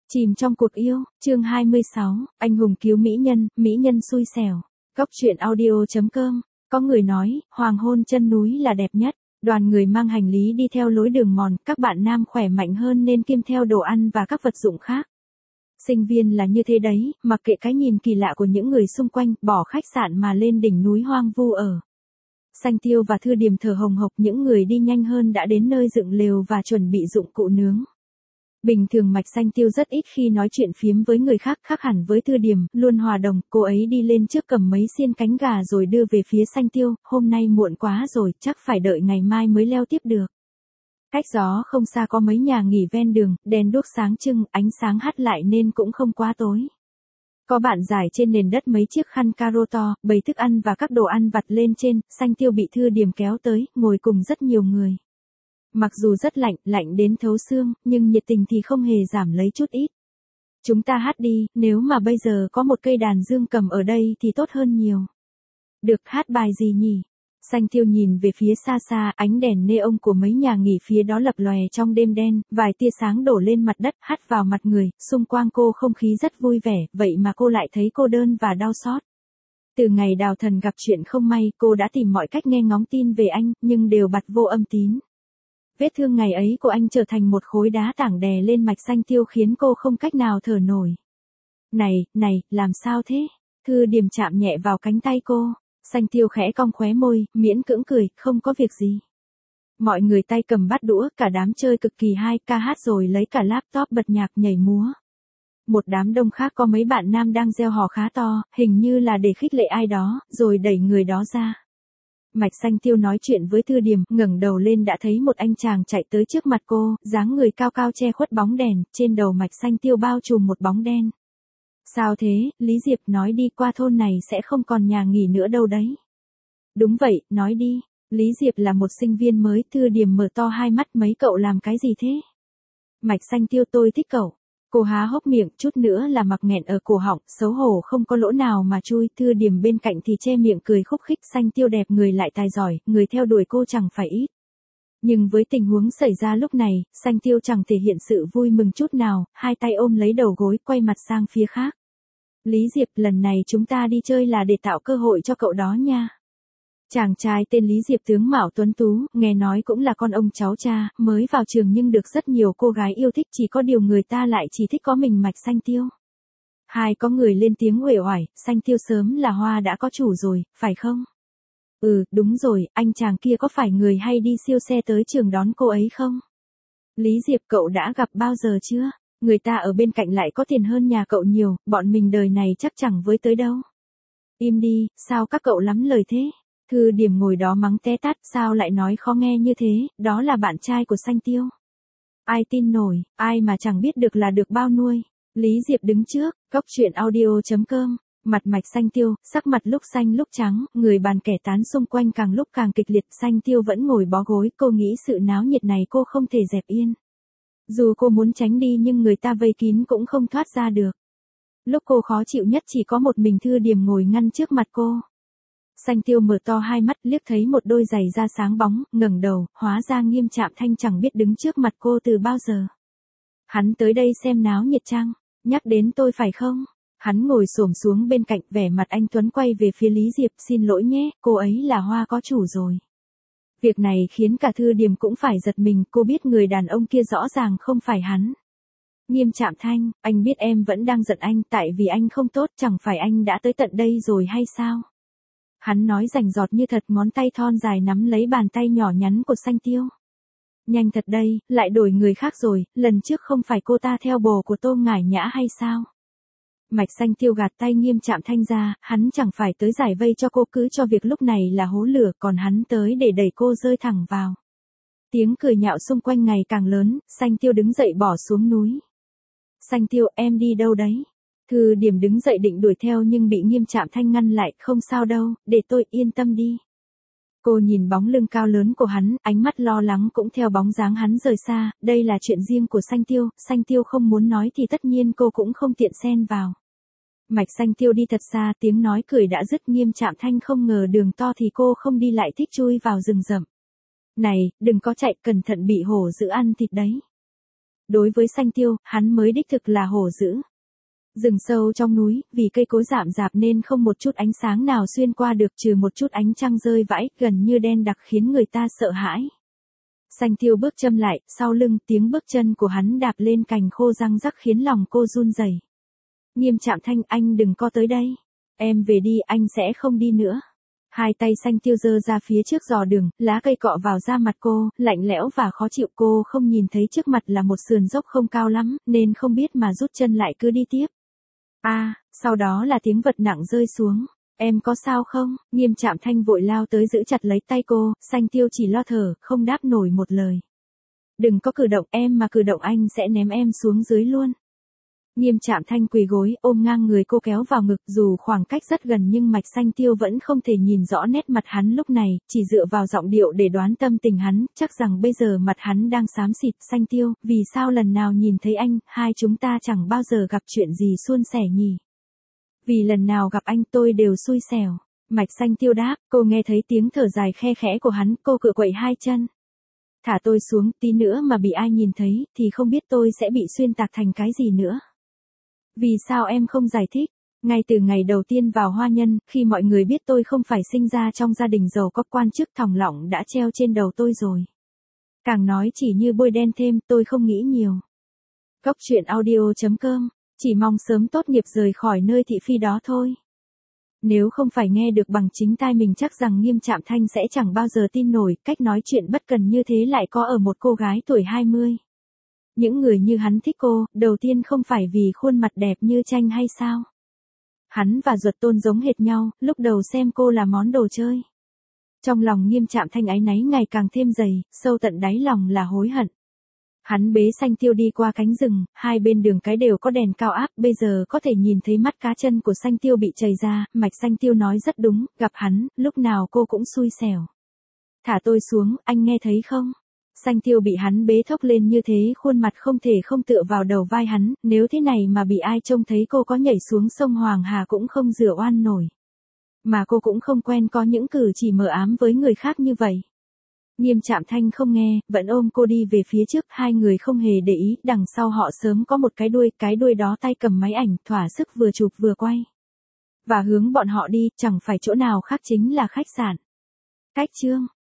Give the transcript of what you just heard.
Chìm trong cuộc yêu, chương 26, anh hùng cứu mỹ nhân xui xẻo. Góc truyện audio.com, có người nói, hoàng hôn chân núi là đẹp nhất. Đoàn người mang hành lý đi theo lối đường mòn, các bạn nam khỏe mạnh hơn nên kiêm theo đồ ăn và các vật dụng khác. Sinh viên là như thế đấy, mặc kệ cái nhìn kỳ lạ của những người xung quanh, bỏ khách sạn mà lên đỉnh núi hoang vu ở. Xanh Tiêu và Thư Điềm thở hồng hộc, những người đi nhanh hơn đã đến nơi dựng lều và chuẩn bị dụng cụ nướng. Bình thường Mạch Xanh Tiêu rất ít khi nói chuyện phiếm với người khác, khác hẳn với Thư Điềm, luôn hòa đồng, cô ấy đi lên trước cầm mấy xiên cánh gà rồi đưa về phía Xanh Tiêu, hôm nay muộn quá rồi, chắc phải đợi ngày mai mới leo tiếp được. Cách đó không xa có mấy nhà nghỉ ven đường, đèn đuốc sáng trưng, ánh sáng hắt lại nên cũng không quá tối. Có bạn rải trên nền đất mấy chiếc khăn caro to, bày thức ăn và các đồ ăn vặt lên trên, Xanh Tiêu bị Thư Điềm kéo tới, ngồi cùng rất nhiều người. Mặc dù rất lạnh, lạnh đến thấu xương, nhưng nhiệt tình thì không hề giảm lấy chút ít. Chúng ta hát đi, nếu mà bây giờ có một cây đàn dương cầm ở đây thì tốt hơn nhiều. Được, hát bài gì nhỉ? Xanh Tiêu nhìn về phía xa xa, ánh đèn neon của mấy nhà nghỉ phía đó lập lòe trong đêm đen, vài tia sáng đổ lên mặt đất, hắt vào mặt người, xung quanh cô không khí rất vui vẻ, vậy mà cô lại thấy cô đơn và đau xót. Từ ngày Đào Thần gặp chuyện không may, cô đã tìm mọi cách nghe ngóng tin về anh, nhưng đều bặt vô âm tín. Vết thương ngày ấy của anh trở thành một khối đá tảng đè lên Mạch Xanh Tiêu khiến cô không cách nào thở nổi. Này, làm sao thế? Thư Điềm chạm nhẹ vào cánh tay cô. Xanh Tiêu khẽ cong khóe môi, miễn cưỡng cười, không có việc gì. Mọi người tay cầm bát đũa, cả đám chơi cực kỳ hay, ca hát rồi lấy cả laptop bật nhạc nhảy múa. Một đám đông khác có mấy bạn nam đang reo hò khá to, hình như là để khích lệ ai đó, rồi đẩy người đó ra. Mạch Xanh Tiêu nói chuyện với Thư Điềm, ngẩng đầu lên đã thấy một anh chàng chạy tới trước mặt cô, dáng người cao cao che khuất bóng đèn, trên đầu Mạch Xanh Tiêu bao trùm một bóng đen. Sao thế, Lý Diệp, nói đi, qua thôn này sẽ không còn nhà nghỉ nữa đâu đấy. Đúng vậy, nói đi. Lý Diệp là một sinh viên mới. Thư Điềm mở to hai mắt, mấy cậu làm cái gì thế? Mạch Xanh Tiêu, tôi thích cậu. Cô há hốc miệng, chút nữa là mặc nghẹn ở cổ họng, xấu hổ không có lỗ nào mà chui. Thư Điềm bên cạnh thì che miệng cười khúc khích. Xanh Tiêu đẹp người lại tài giỏi, người theo đuổi cô chẳng phải ít. Nhưng với tình huống xảy ra lúc này, Xanh Tiêu chẳng thể hiện sự vui mừng chút nào, hai tay ôm lấy đầu gối, quay mặt sang phía khác. Lý Diệp, lần này chúng ta đi chơi là để tạo cơ hội cho cậu đó nha. Chàng trai tên Lý Diệp tướng mạo tuấn tú, nghe nói cũng là con ông cháu cha, mới vào trường nhưng được rất nhiều cô gái yêu thích, chỉ có điều người ta lại chỉ thích có mình Mạch Xanh Tiêu. Hai có người lên tiếng uể oải, Xanh Tiêu sớm là hoa đã có chủ rồi, phải không? Ừ, đúng rồi, anh chàng kia có phải người hay đi siêu xe tới trường đón cô ấy không? Lý Diệp, cậu đã gặp bao giờ chưa? Người ta ở bên cạnh lại có tiền hơn nhà cậu nhiều, bọn mình đời này chắc chẳng với tới đâu. Im đi, sao các cậu lắm lời thế? Thư Điềm ngồi đó mắng té tát, sao lại nói khó nghe như thế, đó là bạn trai của Xanh Tiêu. Ai tin nổi, ai mà chẳng biết được là được bao nuôi. Lý Diệp đứng trước, góc truyện audio.com, mặt Mạch Xanh Tiêu, sắc mặt lúc xanh lúc trắng, người bàn kẻ tán xung quanh càng lúc càng kịch liệt. Xanh Tiêu vẫn ngồi bó gối, cô nghĩ sự náo nhiệt này cô không thể dẹp yên. Dù cô muốn tránh đi nhưng người ta vây kín cũng không thoát ra được. Lúc cô khó chịu nhất chỉ có một mình Thư Điềm ngồi ngăn trước mặt cô. Xanh Tiêu mở to hai mắt, liếc thấy một đôi giày da sáng bóng, ngẩng đầu, hóa ra Nghiêm Trạm Thanh chẳng biết đứng trước mặt cô từ bao giờ. Hắn tới đây xem náo nhiệt chăng? Nhắc đến tôi phải không? Hắn ngồi xổm xuống bên cạnh, vẻ mặt anh tuấn quay về phía Lý Diệp, xin lỗi nhé, cô ấy là hoa có chủ rồi. Việc này khiến cả Thư Điềm cũng phải giật mình, cô biết người đàn ông kia rõ ràng không phải hắn. Nghiêm Trạm Thanh, anh biết em vẫn đang giận anh tại vì anh không tốt, chẳng phải anh đã tới tận đây rồi hay sao? Hắn nói rành rọt như thật, ngón tay thon dài nắm lấy bàn tay nhỏ nhắn của Xanh Tiêu. Nhanh thật đây, lại đổi người khác rồi, lần trước không phải cô ta theo bồ của Tô Ngải Nhã hay sao? Mạch Xanh Tiêu gạt tay Nghiêm Trạm Thanh ra, hắn chẳng phải tới giải vây cho cô, cứ cho việc lúc này là hố lửa, còn hắn tới để đẩy cô rơi thẳng vào. Tiếng cười nhạo xung quanh ngày càng lớn, Xanh Tiêu đứng dậy bỏ xuống núi. Xanh Tiêu, em đi đâu đấy? Thư Điềm đứng dậy định đuổi theo nhưng bị Nghiêm Trạm Thanh ngăn lại, không sao đâu, để tôi, yên tâm đi. Cô nhìn bóng lưng cao lớn của hắn, ánh mắt lo lắng cũng theo bóng dáng hắn rời xa, đây là chuyện riêng của Xanh Tiêu không muốn nói thì tất nhiên cô cũng không tiện xen vào. Mạch Xanh Tiêu đi thật xa, tiếng nói cười đã dứt. Nghiêm Trạm Thanh không ngờ đường to thì cô không đi lại thích chui vào rừng rậm. Này, đừng có chạy, cẩn thận bị hổ dữ ăn thịt đấy. Đối với Xanh Tiêu, hắn mới đích thực là hổ dữ. Rừng sâu trong núi, vì cây cối rậm rạp nên không một chút ánh sáng nào xuyên qua được trừ một chút ánh trăng rơi vãi, gần như đen đặc khiến người ta sợ hãi. Xanh Tiêu bước châm lại, sau lưng tiếng bước chân của hắn đạp lên cành khô răng rắc khiến lòng cô run rẩy. Nghiêm Trạm Thanh, anh đừng có tới đây. Em về đi, anh sẽ không đi nữa. Hai tay Xanh Tiêu giơ ra phía trước dò đường, lá cây cọ vào da mặt cô, lạnh lẽo và khó chịu. Cô không nhìn thấy trước mặt là một sườn dốc không cao lắm, nên không biết mà rút chân lại cứ đi tiếp. Sau đó là tiếng vật nặng rơi xuống. Em có sao không? Nghiêm Trạm Thanh vội lao tới giữ chặt lấy tay cô, Xanh Tiêu chỉ lo thở, không đáp nổi một lời. Đừng có cử động, em mà cử động anh sẽ ném em xuống dưới luôn. Nghiêm Trạm Thanh quỳ gối, ôm ngang người cô kéo vào ngực, dù khoảng cách rất gần nhưng Mạch Xanh Tiêu vẫn không thể nhìn rõ nét mặt hắn lúc này, chỉ dựa vào giọng điệu để đoán tâm tình hắn, chắc rằng bây giờ mặt hắn đang xám xịt. Xanh Tiêu, vì sao lần nào nhìn thấy anh, hai chúng ta chẳng bao giờ gặp chuyện gì suôn sẻ nhỉ? Vì lần nào gặp anh tôi đều xui xẻo. Mạch Xanh Tiêu đáp, cô nghe thấy tiếng thở dài khe khẽ của hắn, cô cựa quậy hai chân. Thả tôi xuống, tí nữa mà bị ai nhìn thấy, thì không biết tôi sẽ bị xuyên tạc thành cái gì nữa. Vì sao em không giải thích? Ngay từ ngày đầu tiên vào Hoa Nhân, khi mọi người biết tôi không phải sinh ra trong gia đình giàu có, quan chức thòng lọng đã treo trên đầu tôi rồi. Càng nói chỉ như bôi đen thêm, tôi không nghĩ nhiều. Góc truyện audio.com, chỉ mong sớm tốt nghiệp rời khỏi nơi thị phi đó thôi. Nếu không phải nghe được bằng chính tai mình chắc rằng Nghiêm Trạm Thanh sẽ chẳng bao giờ tin nổi, cách nói chuyện bất cần như thế lại có ở một cô gái tuổi 20. Những người như hắn thích cô, đầu tiên không phải vì khuôn mặt đẹp như tranh hay sao? Hắn và Duật Tôn giống hệt nhau, lúc đầu xem cô là món đồ chơi. Trong lòng Nghiêm Trạm Thanh áy náy ngày càng thêm dày, sâu tận đáy lòng là hối hận. Hắn bế Xanh Tiêu đi qua cánh rừng, hai bên đường cái đều có đèn cao áp, bây giờ có thể nhìn thấy mắt cá chân của Xanh Tiêu bị trầy ra. Mạch Xanh Tiêu nói rất đúng, gặp hắn, lúc nào cô cũng xui xẻo. Thả tôi xuống, anh nghe thấy không? Xanh Tiêu bị hắn bế thốc lên như thế, khuôn mặt không thể không tựa vào đầu vai hắn, nếu thế này mà bị ai trông thấy cô có nhảy xuống sông Hoàng Hà cũng không rửa oan nổi. Mà cô cũng không quen có những cử chỉ mờ ám với người khác như vậy. Nghiêm Trạm Thanh không nghe, vẫn ôm cô đi về phía trước, hai người không hề để ý, đằng sau họ sớm có một cái đuôi đó tay cầm máy ảnh, thỏa sức vừa chụp vừa quay. Và hướng bọn họ đi, chẳng phải chỗ nào khác chính là khách sạn. Cách chương